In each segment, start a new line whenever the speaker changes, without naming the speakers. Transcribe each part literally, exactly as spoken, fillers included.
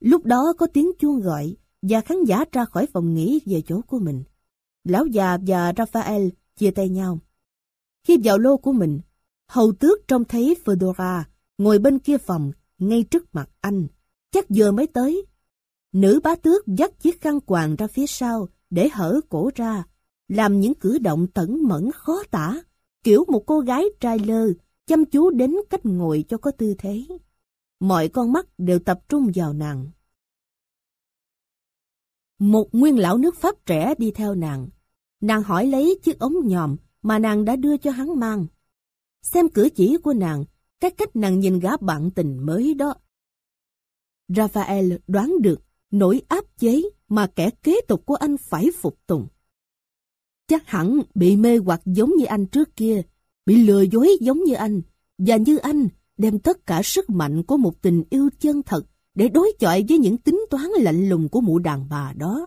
Lúc đó có tiếng chuông gọi và khán giả ra khỏi phòng nghỉ về chỗ của mình. Lão già và Raphael chia tay nhau. Khi vào lô của mình, hầu tước trông thấy Fedora ngồi bên kia phòng, ngay trước mặt anh, chắc vừa mới tới. Nữ bá tước dắt chiếc khăn quàng ra phía sau để hở cổ ra, làm những cử động tẩn mẫn khó tả, kiểu một cô gái trai lơ, chăm chú đến cách ngồi cho có tư thế. Mọi con mắt đều tập trung vào nàng. Một nguyên lão nước Pháp trẻ đi theo nàng. Nàng hỏi lấy chiếc ống nhòm mà nàng đã đưa cho hắn mang. Xem cử chỉ của nàng, cái cách nàng nhìn gã bạn tình mới đó. Raphael đoán được nỗi áp chế mà kẻ kế tục của anh phải phục tùng. Chắc hẳn bị mê hoặc giống như anh trước kia, bị lừa dối giống như anh, và như anh đem tất cả sức mạnh của một tình yêu chân thật để đối chọi với những tính toán lạnh lùng của mụ đàn bà đó.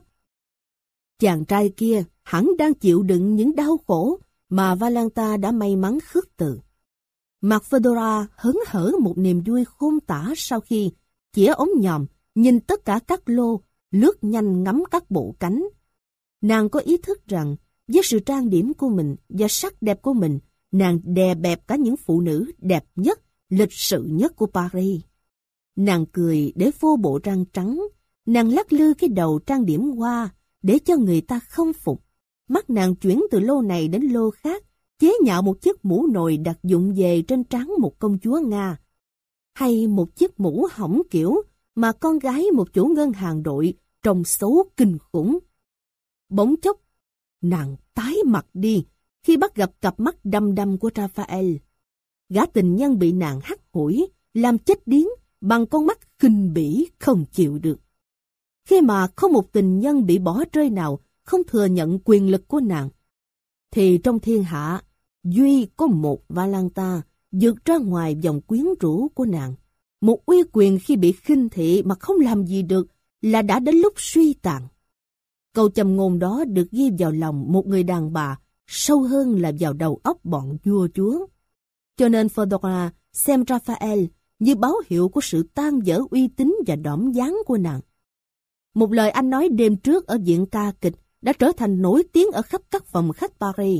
Chàng trai kia hẳn đang chịu đựng những đau khổ mà Valenta đã may mắn khước từ. Mặt Fedora hớn hở một niềm vui khôn tả sau khi chĩa ống nhòm, nhìn tất cả các lô, lướt nhanh ngắm các bộ cánh. Nàng có ý thức rằng với sự trang điểm của mình và sắc đẹp của mình, nàng đè bẹp cả những phụ nữ đẹp nhất, lịch sự nhất của Paris. Nàng cười để phô bộ răng trắng, nàng lắc lư cái đầu trang điểm hoa để cho người ta không phục. Mắt nàng chuyển từ lô này đến lô khác, chế nhạo một chiếc mũ nồi đặc dụng về trên trán một công chúa Nga, hay một chiếc mũ hỏng kiểu mà con gái một chủ ngân hàng đội trông xấu kinh khủng. Bỗng chốc, nàng tái mặt đi khi bắt gặp cặp mắt đăm đăm của Raphael. Gã tình nhân bị nàng hắt hủi, làm chết điếng bằng con mắt khinh bỉ không chịu được. Khi mà không một tình nhân bị bỏ rơi nào không thừa nhận quyền lực của nàng, thì trong thiên hạ, duy có một Valenta vượt ra ngoài vòng quyến rũ của nàng. Một uy quyền khi bị khinh thị mà không làm gì được là đã đến lúc suy tàn. Câu châm ngôn đó được ghi vào lòng một người đàn bà sâu hơn là vào đầu óc bọn vua chúa. Cho nên Fedora xem Raphael như báo hiệu của sự tan vỡ uy tín và đỏm dáng của nàng. Một lời anh nói đêm trước ở viện ca kịch đã trở thành nổi tiếng ở khắp các phòng khách Paris.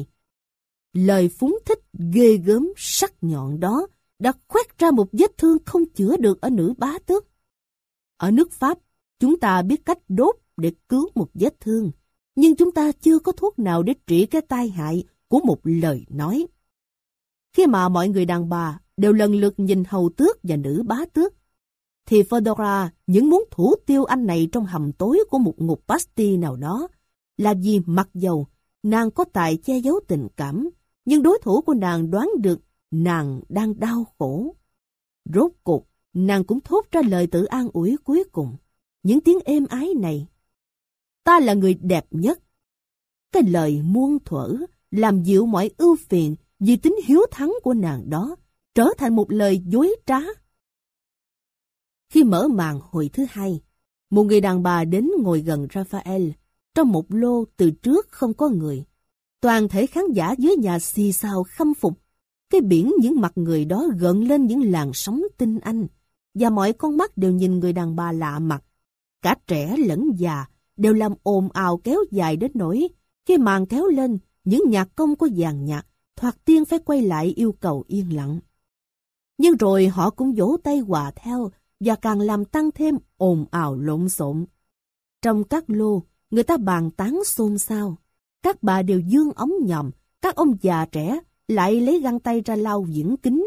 Lời phúng thích ghê gớm sắc nhọn đó đã khoét ra một vết thương không chữa được ở nữ bá tước. Ở nước Pháp, chúng ta biết cách đốt để cứu một vết thương, nhưng chúng ta chưa có thuốc nào để trị cái tai hại của một lời nói. Khi mà mọi người đàn bà đều lần lượt nhìn hầu tước và nữ bá tước, thì Fedora những muốn thủ tiêu anh này trong hầm tối của một ngục Bastille nào đó, là vì mặc dầu nàng có tài che giấu tình cảm, nhưng đối thủ của nàng đoán được nàng đang đau khổ. Rốt cuộc, nàng cũng thốt ra lời tự an ủi cuối cùng, những tiếng êm ái này: ta là người đẹp nhất. Cái lời muôn thuở làm dịu mọi ưu phiền vì tính hiếu thắng của nàng đó, trở thành một lời dối trá. Khi mở màn hồi thứ hai, một người đàn bà đến ngồi gần Raphael, trong một lô từ trước không có người. Toàn thể khán giả dưới nhà xì xào khâm phục. Cái biển những mặt người đó gợn lên những làn sóng tinh anh, và mọi con mắt đều nhìn người đàn bà lạ mặt. Cả trẻ lẫn già đều làm ồn ào kéo dài đến nỗi khi màn kéo lên, những nhạc công của dàn nhạc thoạt tiên phải quay lại yêu cầu yên lặng. Nhưng rồi họ cũng vỗ tay hòa theo và càng làm tăng thêm ồn ào lộn xộn. Trong các lô, người ta bàn tán xôn xao. Các bà đều dương ống nhòm, các ông già trẻ lại lấy găng tay ra lau viễn kính.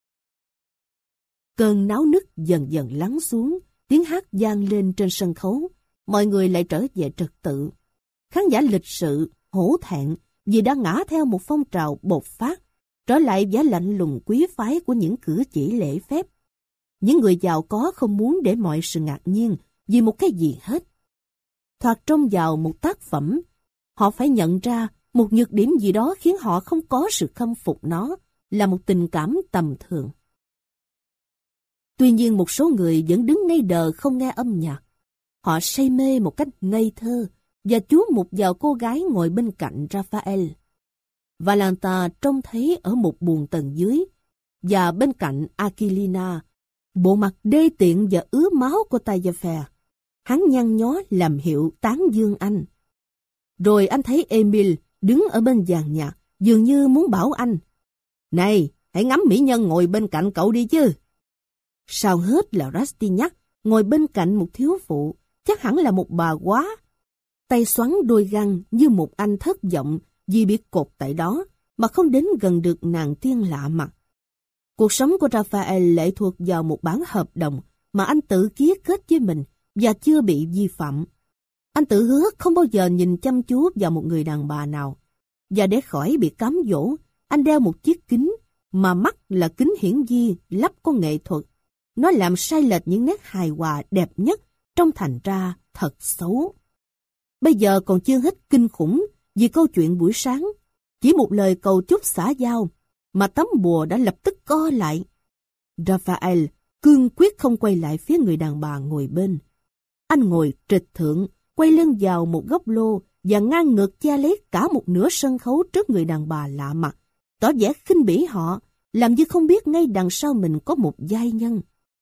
Cơn náo nức dần dần lắng xuống, tiếng hát vang lên trên sân khấu, mọi người lại trở về trật tự. Khán giả lịch sự, hổ thẹn vì đã ngã theo một phong trào bột phát, trở lại vẻ lạnh lùng quý phái của những cử chỉ lễ phép. Những người giàu có không muốn để mọi sự ngạc nhiên vì một cái gì hết. Thoạt trông vào một tác phẩm, họ phải nhận ra một nhược điểm gì đó khiến họ không có sự khâm phục nó, là một tình cảm tầm thường. Tuy nhiên một số người vẫn đứng ngây đờ không nghe âm nhạc. Họ say mê một cách ngây thơ và chú mục vào cô gái ngồi bên cạnh Raphael. Valenta trông thấy ở một buồng tầng dưới, và bên cạnh Aquilina, bộ mặt đê tiện và ứa máu của Taillefer Hắn nhăn nhó làm hiệu tán dương anh. Rồi anh thấy Emil đứng ở bên dàn nhạc, dường như muốn bảo anh: "Này, hãy ngắm mỹ nhân ngồi bên cạnh cậu đi chứ." Sao hết là Rastignac ngồi bên cạnh một thiếu phụ, chắc hẳn là một bà quá. Tay xoắn đôi găng như một anh thất vọng vì bị cột tại đó, mà không đến gần được nàng tiên lạ mặt. Cuộc sống của Raphael lệ thuộc vào một bản hợp đồng mà anh tự ký kết với mình và chưa bị vi phạm. Anh tự hứa không bao giờ nhìn chăm chú vào một người đàn bà nào. Và để khỏi bị cám dỗ, anh đeo một chiếc kính mà mắt là kính hiển vi lắp có nghệ thuật. Nó làm sai lệch những nét hài hòa đẹp nhất, trông thành ra thật xấu. Bây giờ còn chưa hết kinh khủng vì câu chuyện buổi sáng. Chỉ một lời cầu chúc xã giao mà tấm bùa đã lập tức co lại. Raphael cương quyết không quay lại phía người đàn bà ngồi bên. Anh ngồi trịch thượng, quay lưng vào một góc lô và ngang ngược che lấy cả một nửa sân khấu trước người đàn bà lạ mặt, tỏ vẻ khinh bỉ họ, làm như không biết ngay đằng sau mình có một giai nhân.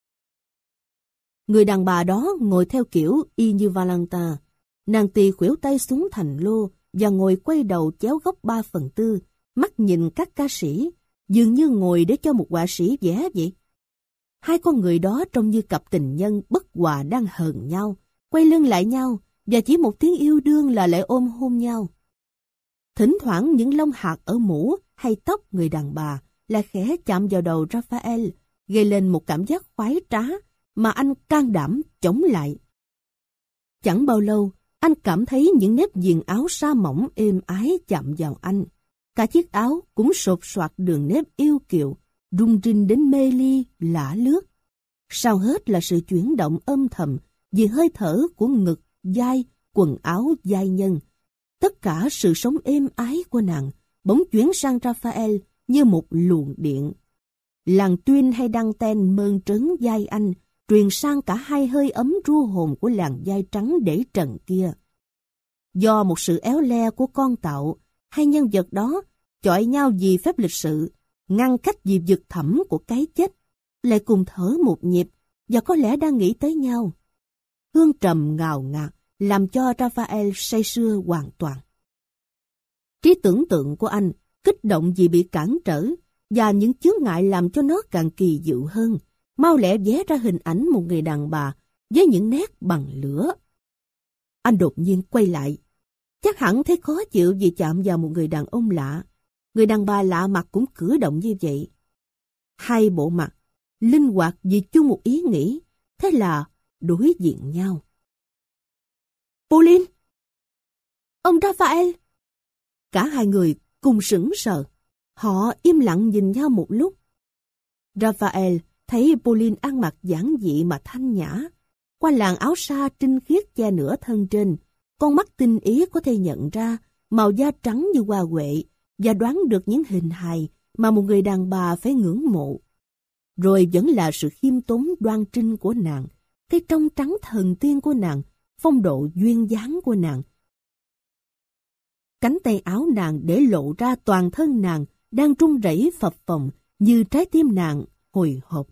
Người đàn bà đó ngồi theo kiểu y như Valenta. Nàng tì khuỷu tay xuống thành lô và ngồi quay đầu chéo góc ba phần tư, mắt nhìn các ca sĩ, dường như ngồi để cho một họa sĩ vẽ vậy. Hai con người đó trông như cặp tình nhân bất hòa đang hờn nhau, quay lưng lại nhau, và chỉ một tiếng yêu đương là lại ôm hôn nhau. Thỉnh thoảng những lông hạt ở mũ hay tóc người đàn bà lại khẽ chạm vào đầu Raphael, gây lên một cảm giác khoái trá mà anh can đảm chống lại. Chẳng bao lâu, anh cảm thấy những nếp viền áo sa mỏng êm ái chạm vào anh. Cả chiếc áo cũng sột soạt đường nếp yêu kiều, rung rinh đến mê ly, lả lướt. Sau hết là sự chuyển động âm thầm vì hơi thở của ngực, vai, quần áo giai nhân. Tất cả sự sống êm ái của nàng bỗng chuyển sang Raphael như một luồng điện. Làn tuyên hay đăng ten mơn trớn vai anh, truyền sang cả hai hơi ấm ru hồn của làn vai trắng để trần kia. Do một sự éo le của con tạo, hai nhân vật đó chọi nhau vì phép lịch sự, ngăn cách vì vực thẳm của cái chết, lại cùng thở một nhịp và có lẽ đang nghĩ tới nhau. Hương trầm ngào ngạt làm cho Raphael say sưa hoàn toàn. Trí tưởng tượng của anh kích động vì bị cản trở, và những chướng ngại làm cho nó càng kỳ diệu hơn, mau lẹ vẽ ra hình ảnh một người đàn bà với những nét bằng lửa. Anh đột nhiên quay lại, chắc hẳn thấy khó chịu vì chạm vào một người đàn ông lạ. Người đàn bà lạ mặt cũng cử động như vậy. Hai bộ mặt, linh hoạt vì chung một ý nghĩ, thế là đối diện nhau. Pauline! Ông Raphael! Cả hai người cùng sững sờ. Họ im lặng nhìn nhau một lúc. Raphael thấy Pauline ăn mặc giản dị mà thanh nhã. Qua làn áo sa trinh khiết che nửa thân trên, con mắt tinh ý có thể nhận ra màu da trắng như hoa huệ và đoán được những hình hài mà một người đàn bà phải ngưỡng mộ. Rồi vẫn là sự khiêm tốn đoan trinh của nàng, cái trong trắng thần tiên của nàng, phong độ duyên dáng của nàng. Cánh tay áo nàng để lộ ra toàn thân nàng đang run rẩy phập phồng như trái tim nàng hồi hộp.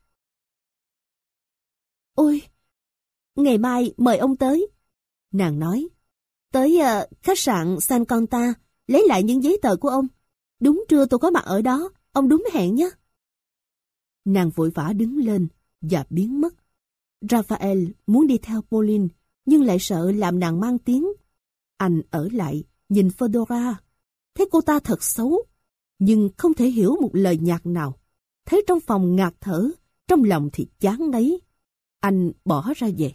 Ôi, ngày mai mời ông tới. Nàng nói, tới uh, khách sạn San Conta lấy lại những giấy tờ của ông. Đúng trưa tôi có mặt ở đó, ông đúng hẹn nhé. Nàng vội vã đứng lên và biến mất. Raphael muốn đi theo Pauline, nhưng lại sợ làm nàng mang tiếng. Anh ở lại, nhìn Fedora. Thấy cô ta thật xấu, nhưng không thể hiểu một lời nhạc nào. Thấy trong phòng ngạt thở, trong lòng thì chán ngấy. Anh bỏ ra về.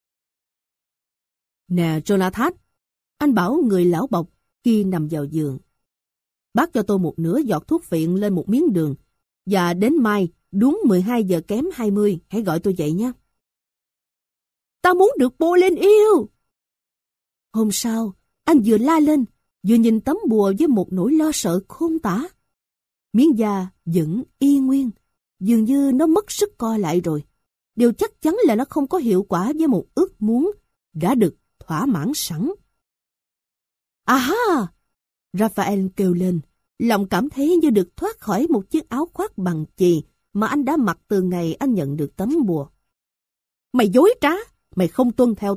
Nè Jonathan, anh bảo người lão bộc khi nằm vào giường. Bác cho tôi một nửa giọt thuốc phiện lên một miếng đường, và đến mai, đúng mười hai giờ kém hai mươi, hãy gọi tôi dậy nhé. Ta muốn được Pauline yêu! Hôm sau, anh vừa la lên, vừa nhìn tấm bùa với một nỗi lo sợ khôn tả. Miếng da vẫn y nguyên, dường như nó mất sức co lại rồi. Điều chắc chắn là nó không có hiệu quả với một ước muốn đã được thỏa mãn sẵn. À ha! Raphael kêu lên, lòng cảm thấy như được thoát khỏi một chiếc áo khoác bằng chì mà anh đã mặc từ ngày anh nhận được tấm bùa. Mày dối trá, mày không tuân theo ta,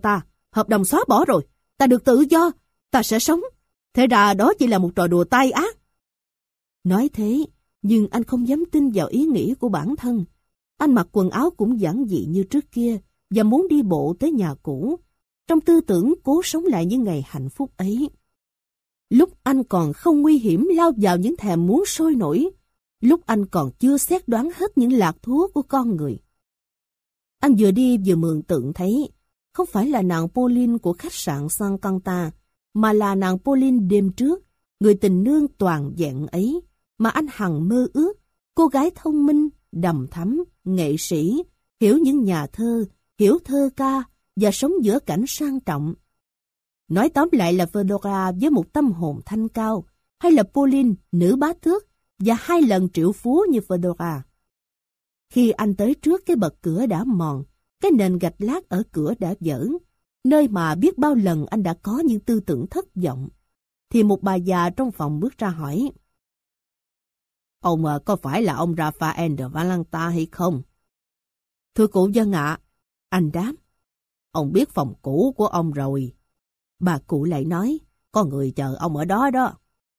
hợp đồng xóa bỏ rồi, ta được tự do, ta sẽ sống. Thế ra đó chỉ là một trò đùa tai ác. Nói thế, nhưng anh không dám tin vào ý nghĩ của bản thân. Anh mặc quần áo cũng giản dị như trước kia và muốn đi bộ tới nhà cũ, trong tư tưởng cố sống lại những ngày hạnh phúc ấy. Lúc anh còn không nguy hiểm lao vào những thèm muốn sôi nổi, lúc anh còn chưa xét đoán hết những lạc thú của con người. Anh vừa đi vừa mường tượng thấy, không phải là nàng Pauline của khách sạn San Canta, mà là nàng Pauline đêm trước, người tình nương toàn vẹn ấy, mà anh hằng mơ ước, cô gái thông minh, đằm thắm, nghệ sĩ, hiểu những nhà thơ, hiểu thơ ca và sống giữa cảnh sang trọng. Nói tóm lại là Fedora với một tâm hồn thanh cao, hay là Pauline, nữ bá tước, và hai lần triệu phú như Fedora. Khi anh tới trước cái bậc cửa đã mòn, cái nền gạch lát ở cửa đã vỡ, nơi mà biết bao lần anh đã có những tư tưởng thất vọng, thì một bà già trong phòng bước ra hỏi: Ông có phải là ông Raphael de Valenta hay không? Thưa cụ dân ạ, anh đáp. Ông biết phòng cũ của ông rồi. Bà cụ lại nói, có người chờ ông ở đó đó.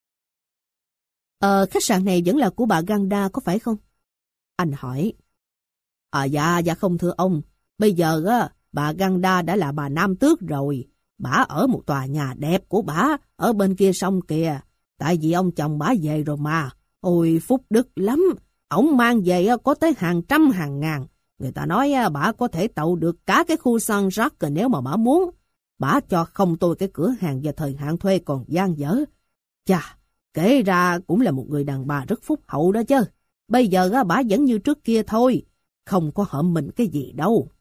Ờ, khách sạn này vẫn là của bà Ganda có phải không? Anh hỏi. À dạ, dạ không thưa ông. Bây giờ á, bà Ganda đã là bà Nam Tước rồi. Bà ở một tòa nhà đẹp của bà ở bên kia sông kìa. Tại vì ông chồng bà về rồi mà. Ôi phúc đức lắm. Ông mang về có tới hàng trăm hàng ngàn. Người ta nói bà có thể tậu được cả cái khu San Jacques nếu mà bà muốn. Bà cho không tôi cái cửa hàng và thời hạn thuê còn dang dở. Chà, kể ra cũng là một người đàn bà rất phúc hậu đó chứ. Bây giờ bà vẫn như trước kia thôi. Không có hợm mình cái gì đâu.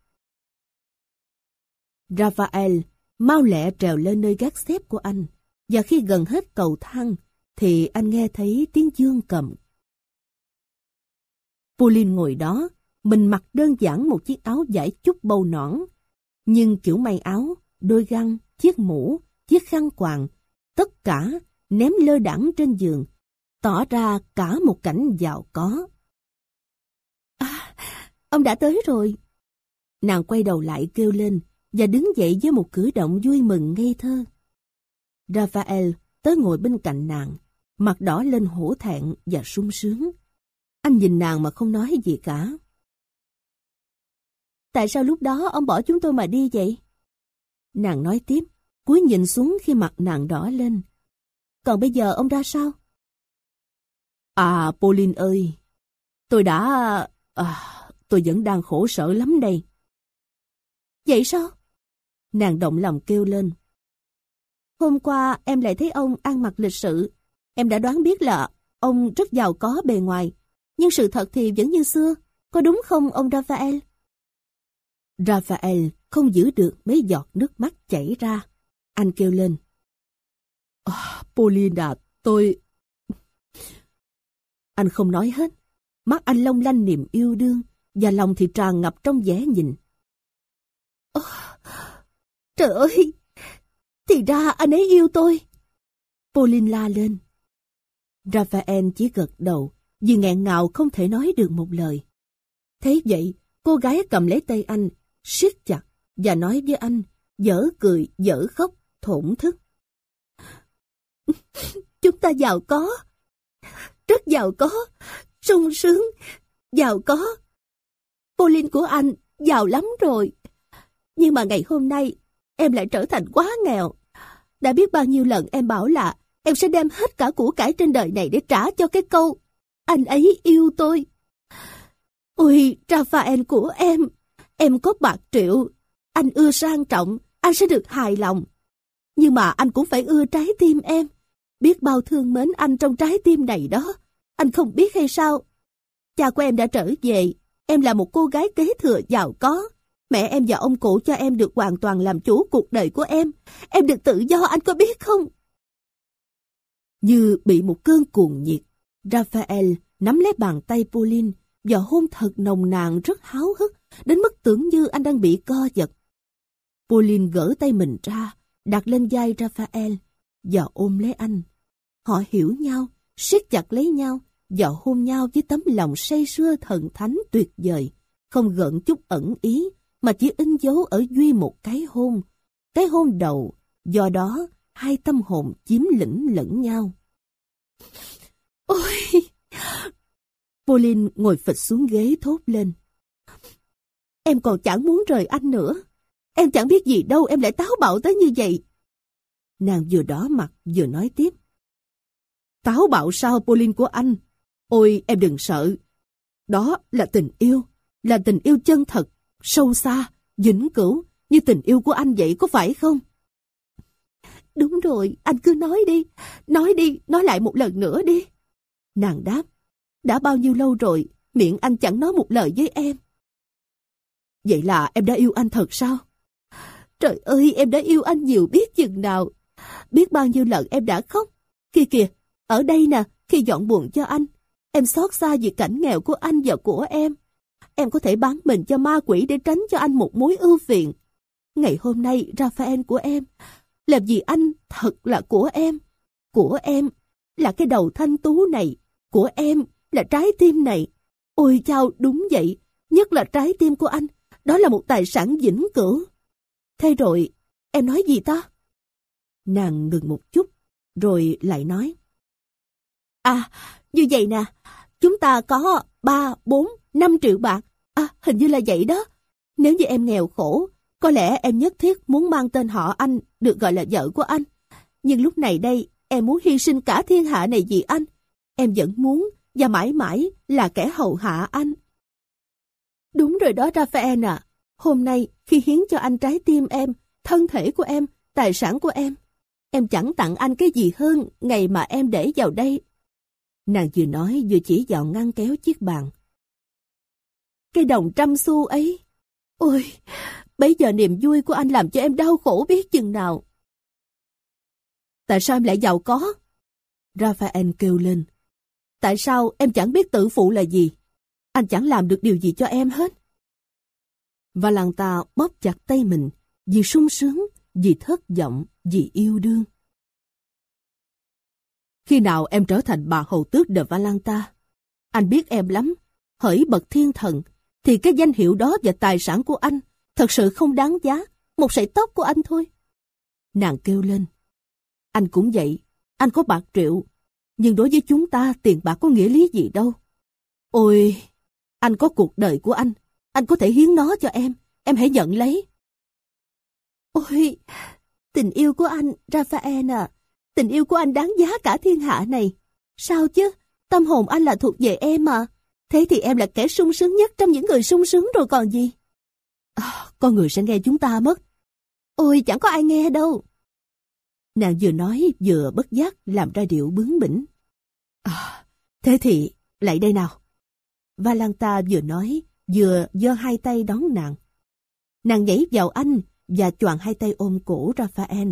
Raphael mau lẹ trèo lên nơi gác xếp của anh. Và khi gần hết cầu thang, thì anh nghe thấy tiếng dương cầm. Pauline ngồi đó, mình mặc đơn giản một chiếc áo vải chút bầu nõn. Nhưng kiểu may áo, đôi găng, chiếc mũ, chiếc khăn quàng, tất cả ném lơ đãng trên giường, tỏ ra cả một cảnh giàu có. À, ông đã tới rồi. Nàng quay đầu lại kêu lên và đứng dậy với một cử động vui mừng ngây thơ. Raphael tới ngồi bên cạnh nàng, mặt đỏ lên hổ thẹn và sung sướng. Anh nhìn nàng mà không nói gì cả. Tại sao lúc đó ông bỏ chúng tôi mà đi vậy? Nàng nói tiếp, cúi nhìn xuống khi mặt nàng đỏ lên. Còn bây giờ ông ra sao? À, Pauline ơi, tôi đã... À, tôi vẫn đang khổ sở lắm đây. Vậy sao? Nàng động lòng kêu lên. Hôm qua em lại thấy ông ăn mặc lịch sự. Em đã đoán biết là ông rất giàu có bề ngoài. Nhưng sự thật thì vẫn như xưa. Có đúng không ông Raphael? Raphael không giữ được mấy giọt nước mắt chảy ra. Anh kêu lên. Oh, Pauline à, tôi... Anh không nói hết. Mắt anh long lanh niềm yêu đương và lòng thì tràn ngập trong vẻ nhìn. Oh, trời ơi! Thì ra anh ấy yêu tôi! Pauline la lên. Raphael chỉ gật đầu vì nghẹn ngào không thể nói được một lời. Thế vậy, cô gái cầm lấy tay anh, siết chặt và nói với anh, dở cười, dở khóc, thổn thức. Chúng ta giàu có, rất giàu có, sung sướng, giàu có. Pauline của anh giàu lắm rồi. Nhưng mà ngày hôm nay, em lại trở thành quá nghèo. Đã biết bao nhiêu lần em bảo là em sẽ đem hết cả của cải trên đời này để trả cho cái câu anh ấy yêu tôi. Ôi, Raphael của em, em có bạc triệu, anh ưa sang trọng, anh sẽ được hài lòng. Nhưng mà anh cũng phải ưa trái tim em. Biết bao thương mến anh trong trái tim này đó. Anh không biết hay sao? Cha của em đã trở về, em là một cô gái kế thừa giàu có. Mẹ em và ông cụ cho em được hoàn toàn làm chủ cuộc đời của em. Em được tự do, anh có biết không? Như bị một cơn cuồng nhiệt, Raphael nắm lấy bàn tay Pauline và hôn thật nồng nàn rất háo hức, đến mức tưởng như anh đang bị co giật. Pauline gỡ tay mình ra, đặt lên vai Raphael và ôm lấy anh. Họ hiểu nhau, siết chặt lấy nhau và hôn nhau với tấm lòng say sưa thần thánh tuyệt vời, không gợn chút ẩn ý, mà chỉ in dấu ở duy một cái hôn, cái hôn đầu, do đó hai tâm hồn chiếm lĩnh lẫn nhau. Ôi! Pauline ngồi phịch xuống ghế thốt lên. Em còn chẳng muốn rời anh nữa. Em chẳng biết gì đâu em lại táo bạo tới như vậy. Nàng vừa đỏ mặt vừa nói tiếp. Táo bạo sao Pauline của anh? Ôi em đừng sợ. Đó là tình yêu. Là tình yêu chân thật, sâu xa, vĩnh cửu. Như tình yêu của anh vậy có phải không? Đúng rồi, anh cứ nói đi. Nói đi, nói lại một lần nữa đi. Nàng đáp. Đã bao nhiêu lâu rồi, miệng anh chẳng nói một lời với em. Vậy là em đã yêu anh thật sao? Trời ơi, em đã yêu anh nhiều biết chừng nào. Biết bao nhiêu lần em đã khóc. Kìa kìa, ở đây nè, khi dọn buồn cho anh, em xót xa vì cảnh nghèo của anh và của em. Em có thể bán mình cho ma quỷ để tránh cho anh một mối ưu phiền. Ngày hôm nay, Raphael của em, làm gì anh thật là của em. Của em là cái đầu thanh tú này. Của em là trái tim này. Ôi chao, đúng vậy. Nhất là trái tim của anh. Đó là một tài sản vĩnh cửu. Thế rồi, em nói gì ta? Nàng ngừng một chút, rồi lại nói. À, như vậy nè. Chúng ta có ba, bốn, năm triệu bạc. À, hình như là vậy đó. Nếu như em nghèo khổ, có lẽ em nhất thiết muốn mang tên họ anh, được gọi là vợ của anh. Nhưng lúc này đây, em muốn hy sinh cả thiên hạ này vì anh. Em vẫn muốn và mãi mãi là kẻ hầu hạ anh. Đúng rồi đó Raphael à. Hôm nay khi hiến cho anh trái tim em, thân thể của em, tài sản của em, em chẳng tặng anh cái gì hơn ngày mà em để vào đây. Nàng vừa nói vừa chỉ vào ngăn kéo chiếc bàn. Cái đồng trăm xu ấy. Ôi, bây giờ niềm vui của anh làm cho em đau khổ biết chừng nào. Tại sao em lại giàu có? Raphael kêu lên. Tại sao em chẳng biết tự phụ là gì? Anh chẳng làm được điều gì cho em hết. Valentine bóp chặt tay mình, vì sung sướng, vì thất vọng, vì yêu đương. Khi nào em trở thành bà hầu tước de Valentine? Anh biết em lắm. Hỡi bậc thiên thần, thì cái danh hiệu đó và tài sản của anh thật sự không đáng giá một sợi tóc của anh thôi. Nàng kêu lên. Anh cũng vậy, anh có bạc triệu, nhưng đối với chúng ta tiền bạc có nghĩa lý gì đâu. Ôi, anh có cuộc đời của anh, anh có thể hiến nó cho em, em hãy nhận lấy. Ôi, tình yêu của anh, Raphael à, tình yêu của anh đáng giá cả thiên hạ này. Sao chứ, tâm hồn anh là thuộc về em mà. Thế thì em là kẻ sung sướng nhất trong những người sung sướng rồi còn gì. À, con người sẽ nghe chúng ta mất. Ôi, chẳng có ai nghe đâu. Nàng vừa nói vừa bất giác làm ra điệu bướng bỉnh. À, thế thì lại đây nào. Valentine vừa nói vừa giơ hai tay đón nàng. Nàng nhảy vào anh và choàng hai tay ôm cổ Raphael.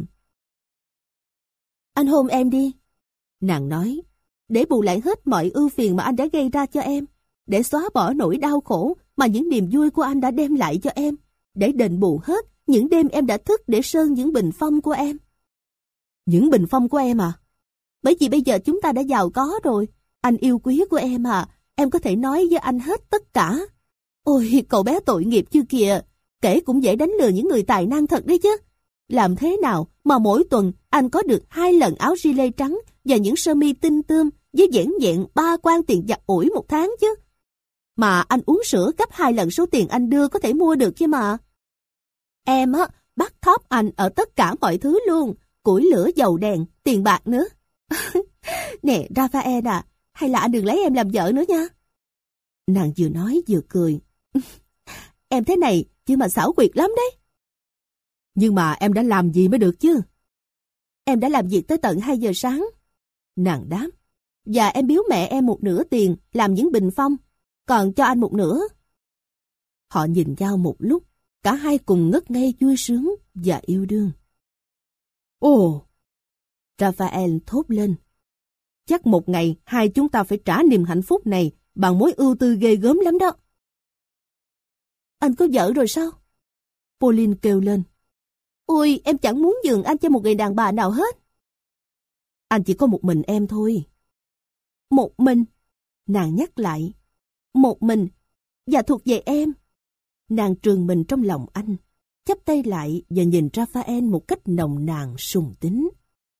Anh hôn em đi. Nàng nói, để bù lại hết mọi ưu phiền mà anh đã gây ra cho em, để xóa bỏ nỗi đau khổ mà những niềm vui của anh đã đem lại cho em, để đền bù hết những đêm em đã thức để sơn những bình phong của em. Những bình phong của em à? Bởi vì bây giờ chúng ta đã giàu có rồi. Anh yêu quý của em à, em có thể nói với anh hết tất cả. Ôi, cậu bé tội nghiệp chưa kìa, kể cũng dễ đánh lừa những người tài năng thật đấy chứ. Làm thế nào mà mỗi tuần anh có được hai lần áo gilet trắng và những sơ mi tinh tươm với vẻn vẹn ba quan tiền giặt ủi một tháng chứ? Mà anh uống sữa gấp hai lần số tiền anh đưa có thể mua được chứ mà. Em á, bắt thóp anh ở tất cả mọi thứ luôn, củi lửa dầu đèn, tiền bạc nữa. Nè Raphael à, hay là anh đừng lấy em làm vợ nữa nha. Nàng vừa nói vừa cười. Em thế này chứ mà xảo quyệt lắm đấy. Nhưng mà em đã làm gì mới được chứ? Em đã làm việc tới tận hai giờ sáng. Nàng đáp. Và em biếu mẹ em một nửa tiền làm những bình phong, còn cho anh một nửa. Họ nhìn nhau một lúc, cả hai cùng ngất ngây vui sướng và yêu đương. Ồ! Raphael thốt lên. Chắc một ngày hai chúng ta phải trả niềm hạnh phúc này bằng mối ưu tư ghê gớm lắm đó. Anh có vợ rồi sao? Pauline kêu lên. Ôi, em chẳng muốn nhường anh cho một người đàn bà nào hết. Anh chỉ có một mình em thôi. Một mình? Nàng nhắc lại. Một mình, và thuộc về em. Nàng trườn mình trong lòng anh. chắp tay lại và nhìn Raphael một cách nồng nàn sùng tín.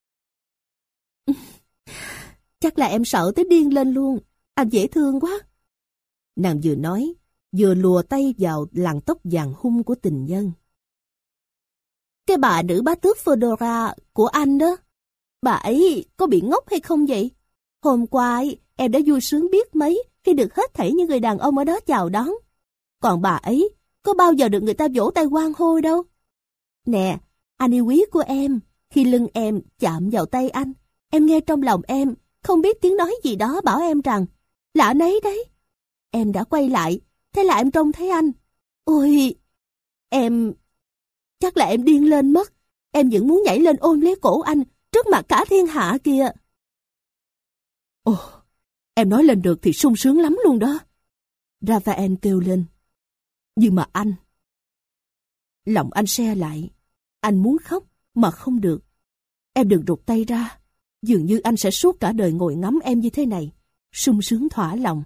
Chắc là em sợ tới điên lên luôn, anh dễ thương quá. Nàng vừa nói, vừa lùa tay vào làn tóc vàng hung của tình nhân. Cái bà nữ bá tước Fedora của anh đó, bà ấy có bị ngốc hay không vậy? Hôm qua ấy, em đã vui sướng biết mấy khi được hết thảy những người đàn ông ở đó chào đón. Còn bà ấy có bao giờ được người ta vỗ tay hoan hô đâu. Nè, anh yêu quý của em, khi lưng em chạm vào tay anh, em nghe trong lòng em không biết tiếng nói gì đó bảo em rằng là anh ấy đấy. Em đã quay lại, thế là em trông thấy anh. Ôi, em... Chắc là em điên lên mất. Em vẫn muốn nhảy lên ôm lấy cổ anh trước mặt cả thiên hạ kìa. Ồ, em nói lên được thì sung sướng lắm luôn đó. Raphael kêu lên. Nhưng mà anh... Lòng anh se lại. Anh muốn khóc mà không được. Em đừng rụt tay ra. Dường như anh sẽ suốt cả đời ngồi ngắm em như thế này, sung sướng thỏa lòng.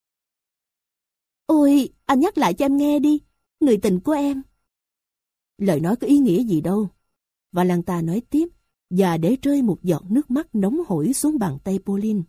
Ôi, anh nhắc lại cho em nghe đi, người tình của em. Lời nói có ý nghĩa gì đâu. Valentine nói tiếp, và để rơi một giọt nước mắt nóng hổi xuống bàn tay Pauline.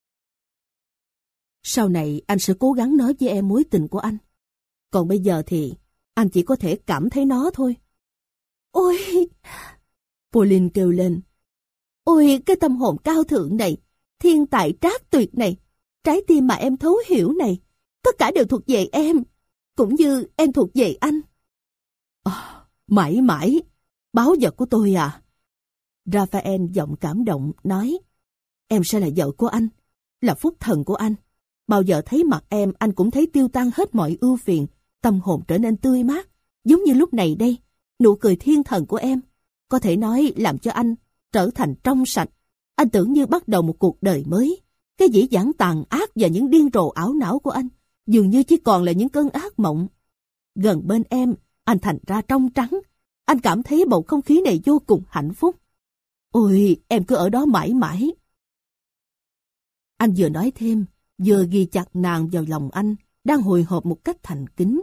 Sau này anh sẽ cố gắng nói với em mối tình của anh. Còn bây giờ thì anh chỉ có thể cảm thấy nó thôi. Ôi! Pauline kêu lên. Ôi, cái tâm hồn cao thượng này, thiên tài trác tuyệt này, trái tim mà em thấu hiểu này, tất cả đều thuộc về em, cũng như em thuộc về anh. À, mãi mãi, báu vật của tôi à. Raphael giọng cảm động nói, em sẽ là vợ của anh, là phúc thần của anh. Bao giờ thấy mặt em, anh cũng thấy tiêu tan hết mọi ưu phiền, tâm hồn trở nên tươi mát, giống như lúc này đây, nụ cười thiên thần của em, có thể nói làm cho anh trở thành trong sạch. Anh tưởng như bắt đầu một cuộc đời mới. Cái dĩ vãng tàn ác và những điên rồ ảo não của anh dường như chỉ còn là những cơn ác mộng. Gần bên em, anh thành ra trong trắng. Anh cảm thấy bầu không khí này vô cùng hạnh phúc. Ôi, em cứ ở đó mãi mãi. Anh vừa nói thêm, vừa ghi chặt nàng vào lòng anh, đang hồi hộp một cách thành kính.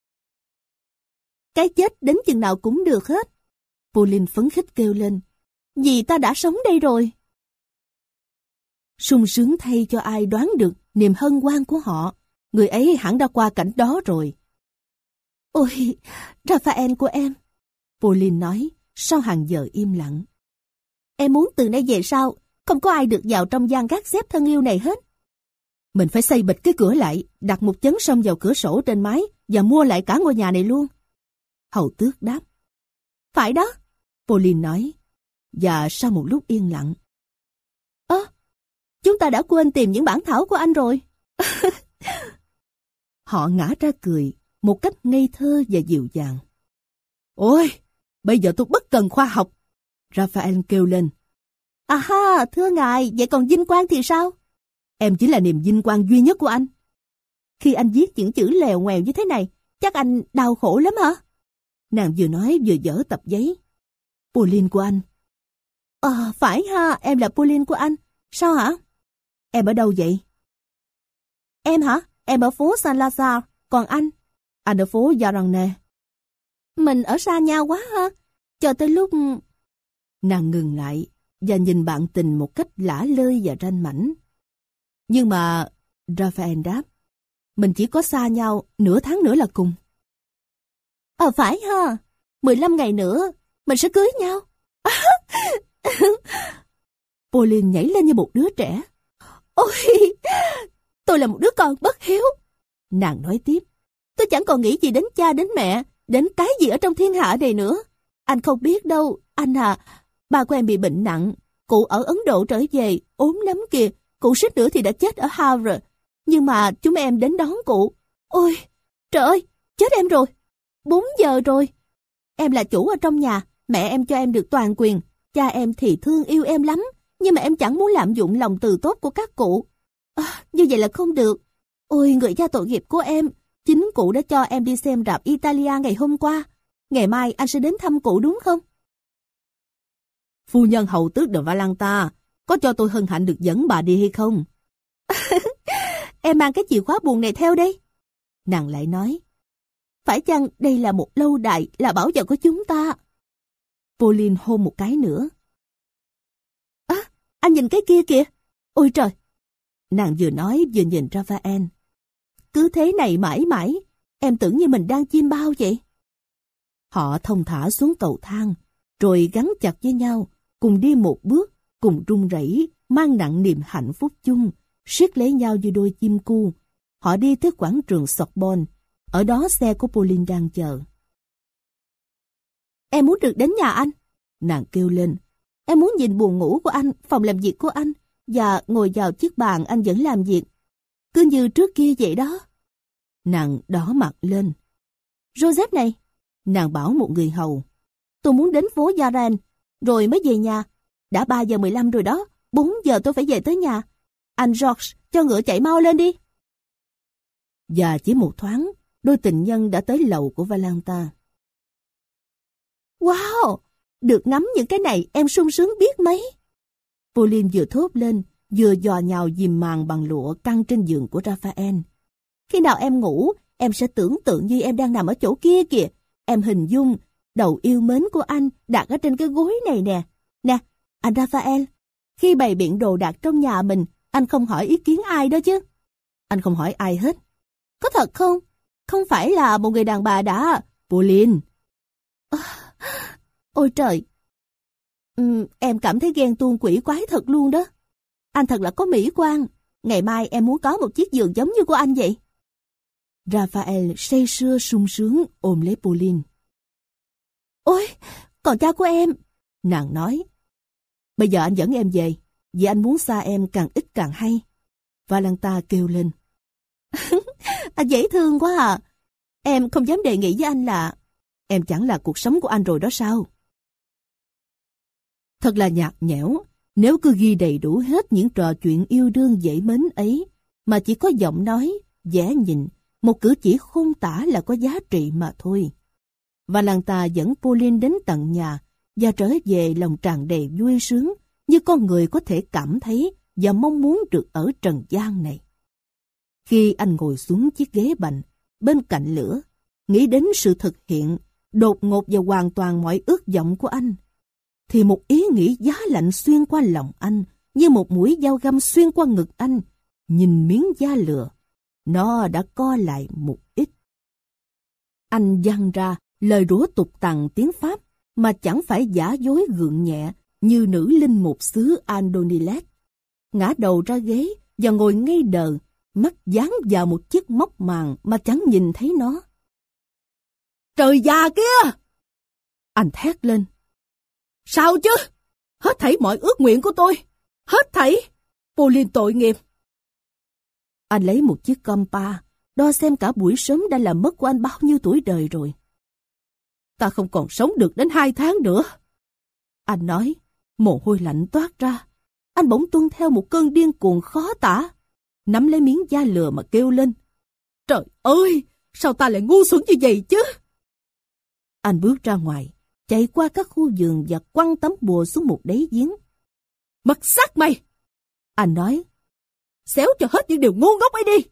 Cái chết đến chừng nào cũng được hết. Pauline phấn khích kêu lên. Vì ta đã sống đây rồi. Sung sướng thay cho ai đoán được niềm hân hoan của họ. Người ấy hẳn đã qua cảnh đó rồi. Ôi, Raphael của em, Pauline nói sau hàng giờ im lặng. Em muốn từ nay về sau, không có ai được vào trong gian gác xếp thân yêu này hết. Mình phải xây bịch cái cửa lại, đặt một chấn sông vào cửa sổ trên mái và mua lại cả ngôi nhà này luôn. Hầu tước đáp. Phải đó, Pauline nói. Và sau một lúc yên lặng. Ơ, à, chúng ta đã quên tìm những bản thảo của anh rồi. Họ ngã ra cười, một cách ngây thơ và dịu dàng. Ôi, bây giờ tôi bất cần khoa học. Raphael kêu lên. À ha, thưa ngài, vậy còn vinh quang thì sao? Em chỉ là niềm vinh quang duy nhất của anh. Khi anh viết những chữ lèo ngoèo như thế này, chắc anh đau khổ lắm hả? Nàng vừa nói vừa dở tập giấy. Pauline của anh. Ờ, à, phải ha, em là Pauline của anh. Sao hả? Em ở đâu vậy? Em hả? Em ở phố Saint Lazare, còn anh? Anh ở phố Yaranne. Mình ở xa nhau quá ha. Chờ tới lúc... Nàng ngừng lại và nhìn bạn tình một cách lả lơi và ranh mãnh. Nhưng mà... Raphael đáp. Mình chỉ có xa nhau nửa tháng nữa là cùng. Ờ à, phải ha. mười lăm ngày nữa mình sẽ cưới nhau. Pauline nhảy lên như một đứa trẻ. Ôi, tôi là một đứa con bất hiếu. Nàng nói tiếp. Tôi chẳng còn nghĩ gì đến cha đến mẹ, đến cái gì ở trong thiên hạ này nữa. Anh không biết đâu, anh à, ba của em bị bệnh nặng. Cụ ở Ấn Độ trở về, ốm lắm kìa. Cụ suýt nữa thì đã chết ở Havre. Nhưng mà chúng em đến đón cụ. Ôi, trời ơi, chết em rồi. Bốn giờ rồi. Em là chủ ở trong nhà, mẹ em cho em được toàn quyền. Cha em thì thương yêu em lắm, nhưng mà em chẳng muốn lạm dụng lòng từ tốt của các cụ. À, như vậy là không được. Ôi, người cha tội nghiệp của em, chính cụ đã cho em đi xem rạp Italia ngày hôm qua. Ngày mai anh sẽ đến thăm cụ đúng không? Phu nhân hầu tước de Valenta, có cho tôi hân hạnh được dẫn bà đi hay không? Em mang cái chìa khóa buồng này theo đây. Nàng lại nói. phải chăng đây là một lâu đài là bảo vật của chúng ta? Pauline hôn một cái nữa. À, anh nhìn cái kia kìa. Ôi trời! Nàng vừa nói vừa nhìn Raphael. Cứ thế này mãi mãi, em tưởng như mình đang chiêm bao vậy. Họ thong thả xuống cầu thang, rồi gắn chặt với nhau, cùng đi một bước, cùng run rẩy, mang nặng niềm hạnh phúc chung, siết lấy nhau như đôi chim cu. Họ đi tới quảng trường Sorbonne, ở đó xe của Pauline đang chờ. Em muốn được đến nhà anh, nàng kêu lên. Em muốn nhìn buồng ngủ của anh, phòng làm việc của anh, và ngồi vào chiếc bàn anh vẫn làm việc. Cứ như trước kia vậy đó. Nàng đỏ mặt lên. Joseph này, nàng bảo một người hầu. Tôi muốn đến phố Yaren, rồi mới về nhà. Đã ba giờ mười lăm rồi đó, bốn giờ tôi phải về tới nhà. Anh George, cho ngựa chạy mau lên đi. Và chỉ một thoáng, đôi tình nhân đã tới lầu của Valenta. Wow! Được ngắm những cái này em sung sướng biết mấy. Pauline vừa thốt lên, vừa dò nhào dìm màn bằng lụa căng trên giường của Raphael. Khi nào em ngủ, em sẽ tưởng tượng như em đang nằm ở chỗ kia kìa. Em hình dung đầu yêu mến của anh đặt ở trên cái gối này nè. Nè, anh Raphael, khi bày biện đồ đạc trong nhà mình, anh không hỏi ý kiến ai đó chứ? Anh không hỏi ai hết. Có thật không? Không phải là một người đàn bà đã... Pauline. À, ôi trời! Uhm, em cảm thấy ghen tuông quỷ quái thật luôn đó. Anh thật là có mỹ quan. Ngày mai em muốn có một chiếc giường giống như của anh vậy. Raphael say sưa sung sướng ôm lấy Pauline. Ôi, còn cha của em, nàng nói. Bây giờ anh dẫn em về, vì anh muốn xa em càng ít càng hay. Valenta kêu lên. Anh dễ thương quá à. Em không dám đề nghị với anh là... Em chẳng là cuộc sống của anh rồi đó sao? Thật là nhạt nhẽo, nếu cứ ghi đầy đủ hết những trò chuyện yêu đương dễ mến ấy, mà chỉ có giọng nói, vẻ nhìn, một cử chỉ khôn tả là có giá trị mà thôi. Valenta dẫn Pauline đến tận nhà, và trở về lòng tràn đầy vui sướng, như con người có thể cảm thấy và mong muốn được ở trần gian này. Khi anh ngồi xuống chiếc ghế bành, bên cạnh lửa, nghĩ đến sự thực hiện, đột ngột và hoàn toàn mọi ước vọng của anh, thì một ý nghĩ giá lạnh xuyên qua lòng anh, như một mũi dao găm xuyên qua ngực anh. Nhìn miếng da lừa, nó đã co lại một ít. Anh văng ra lời rủa tục tằn tiếng Pháp, mà chẳng phải giả dối gượng nhẹ như nữ linh mục xứ Andonilet. Ngã đầu ra ghế và ngồi ngay đờ, mắt dán vào một chiếc móc màn mà chẳng nhìn thấy nó. Trời già kia! Anh thét lên. Sao chứ? Hết thảy mọi ước nguyện của tôi. Hết thảy. Pauline tội nghiệp. Anh lấy một chiếc compa, đo xem cả buổi sớm đã làm mất của anh bao nhiêu tuổi đời rồi. Ta không còn sống được đến hai tháng nữa. Anh nói, mồ hôi lạnh toát ra. Anh bỗng tuân theo một cơn điên cuồng khó tả, nắm lấy miếng da lừa mà kêu lên. Trời ơi, sao ta lại ngu xuẩn như vậy chứ? Anh bước ra ngoài, chạy qua các khu vườn và quăng tấm bùa xuống một đáy giếng. Mất xác mày! Anh nói, xéo cho hết những điều ngu ngốc ấy đi.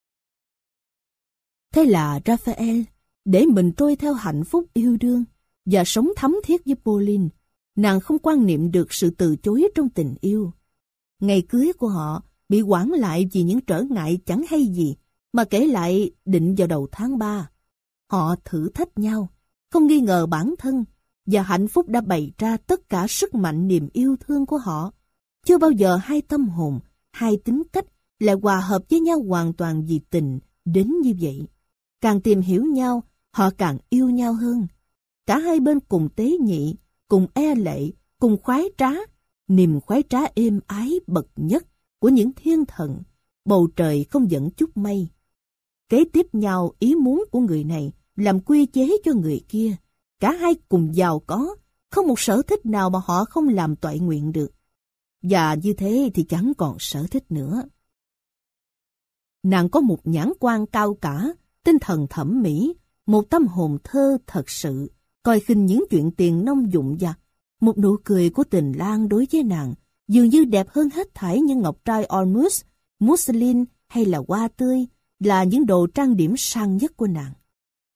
Thế là Raphael để mình trôi theo hạnh phúc yêu đương và sống thấm thiết với Pauline. Nàng không quan niệm được sự từ chối trong tình yêu. Ngày cưới của họ bị hoãn lại vì những trở ngại chẳng hay gì, mà kể lại định vào đầu tháng ba. Họ thử thách nhau, không nghi ngờ bản thân, và hạnh phúc đã bày ra tất cả sức mạnh niềm yêu thương của họ. Chưa bao giờ hai tâm hồn, hai tính cách lại hòa hợp với nhau hoàn toàn vì tình đến như vậy. Càng tìm hiểu nhau, họ càng yêu nhau hơn. Cả hai bên cùng tế nhị, cùng e lệ, cùng khoái trá, niềm khoái trá êm ái bậc nhất của những thiên thần. Bầu trời không dẫn chút mây. Kế tiếp nhau ý muốn của người này làm quy chế cho người kia. Cả hai cùng giàu có, không một sở thích nào mà họ không làm toại nguyện được. Và như thế thì chẳng còn sở thích nữa. Nàng có một nhãn quan cao cả, tinh thần thẩm mỹ, một tâm hồn thơ thật sự, coi khinh những chuyện tiền nông dụng và một nụ cười của tình lang đối với nàng dường như đẹp hơn hết thảy những ngọc trai ormus, muslin hay là hoa tươi, là những đồ trang điểm sang nhất của nàng.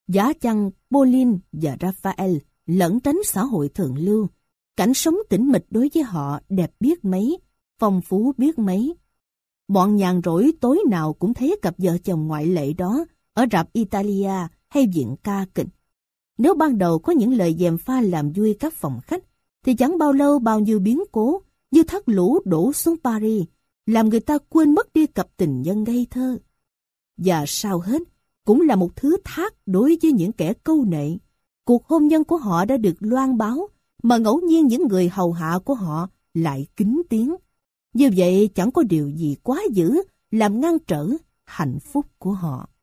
Giá chăng Pauline và Raphael lẩn tránh xã hội thượng lưu. Cảnh sống tĩnh mịch đối với họ đẹp biết mấy, phong phú biết mấy. Bọn nhàn rỗi tối nào cũng thấy cặp vợ chồng ngoại lệ đó ở rạp Italia hay viện ca kịch. Nếu ban đầu có những lời gièm pha làm vui các phòng khách, thì chẳng bao lâu bao nhiêu biến cố như thác lũ đổ xuống Paris, làm người ta quên mất đi cặp tình nhân ngây thơ. Và sau hết, cũng là một thứ thác đối với những kẻ câu nệ. Cuộc hôn nhân của họ đã được loan báo, mà ngẫu nhiên những người hầu hạ của họ lại kính tiếng. Như vậy chẳng có điều gì quá dữ làm ngăn trở hạnh phúc của họ.